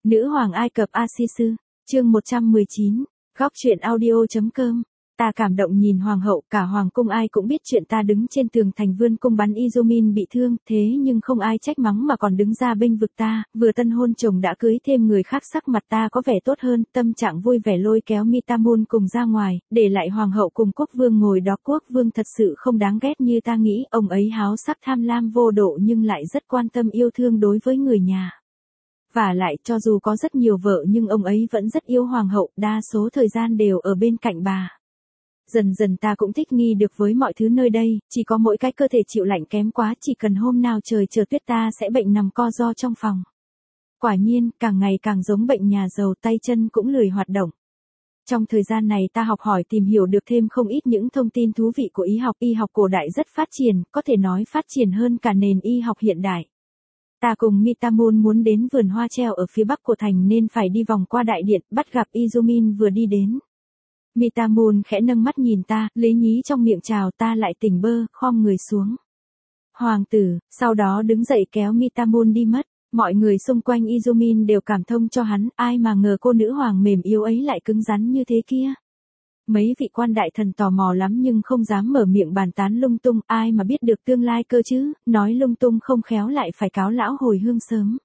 Nữ hoàng Ai Cập Asisu, chương 119, góc truyện audio.com. Ta cảm động nhìn hoàng hậu, cả hoàng cung ai cũng biết chuyện ta đứng trên tường thành vươn cung bắn Izumin bị thương, thế nhưng không ai trách mắng mà còn đứng ra bênh vực ta, vừa tân hôn chồng đã cưới thêm người khác, sắc mặt ta có vẻ tốt hơn, tâm trạng vui vẻ lôi kéo Mitamun cùng ra ngoài, để lại hoàng hậu cùng quốc vương ngồi đó. Quốc vương thật sự không đáng ghét như ta nghĩ, ông ấy háo sắc tham lam vô độ nhưng lại rất quan tâm yêu thương đối với người nhà. Và lại cho dù có rất nhiều vợ nhưng ông ấy vẫn rất yêu hoàng hậu, đa số thời gian đều ở bên cạnh bà. Dần dần ta cũng thích nghi được với mọi thứ nơi đây, chỉ có mỗi cái cơ thể chịu lạnh kém quá, chỉ cần hôm nào trời trở tuyết ta sẽ bệnh nằm co ro trong phòng. Quả nhiên, càng ngày càng giống bệnh nhà giàu, tay chân cũng lười hoạt động. Trong thời gian này ta học hỏi tìm hiểu được thêm không ít những thông tin thú vị của y học cổ đại rất phát triển, có thể nói phát triển hơn cả nền y học hiện đại. Ta cùng Mitamun muốn đến vườn hoa treo ở phía bắc của thành nên phải đi vòng qua đại điện, bắt gặp Izumin vừa đi đến. Mitamun khẽ nâng mắt nhìn ta, lấy nhí trong miệng chào, ta lại tỉnh bơ, khom người xuống. Hoàng tử, sau đó đứng dậy kéo Mitamun đi mất. Mọi người xung quanh Izumin đều cảm thông cho hắn, ai mà ngờ cô nữ hoàng mềm yếu ấy lại cứng rắn như thế kia. Mấy vị quan đại thần tò mò lắm nhưng không dám mở miệng bàn tán lung tung, ai mà biết được tương lai cơ chứ, nói lung tung không khéo lại phải cáo lão hồi hương sớm.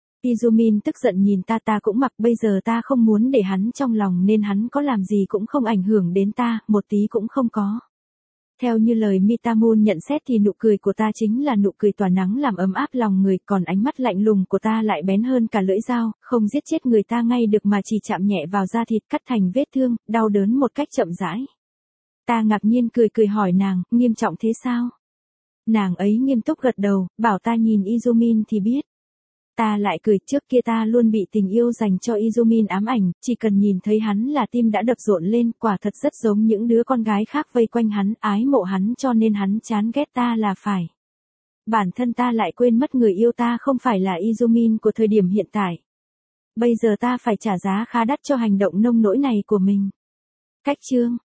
Izumin tức giận nhìn ta, ta cũng mặc, bây giờ ta không muốn để hắn trong lòng nên hắn có làm gì cũng không ảnh hưởng đến ta, một tí cũng không có. Theo như lời Mitamun nhận xét thì nụ cười của ta chính là nụ cười tỏa nắng làm ấm áp lòng người, còn ánh mắt lạnh lùng của ta lại bén hơn cả lưỡi dao, không giết chết người ta ngay được mà chỉ chạm nhẹ vào da thịt, cắt thành vết thương, đau đớn một cách chậm rãi. Ta ngạc nhiên cười hỏi nàng, nghiêm trọng thế sao? Nàng ấy nghiêm túc gật đầu, bảo ta nhìn Izumin thì biết. Ta lại cười, trước kia ta luôn bị tình yêu dành cho Izumin ám ảnh, chỉ cần nhìn thấy hắn là tim đã đập rộn lên, quả thật rất giống những đứa con gái khác vây quanh hắn, ái mộ hắn cho nên hắn chán ghét ta là phải. Bản thân ta lại quên mất người yêu ta không phải là Izumin của thời điểm hiện tại. Bây giờ ta phải trả giá khá đắt cho hành động nông nỗi này của mình. Cách chương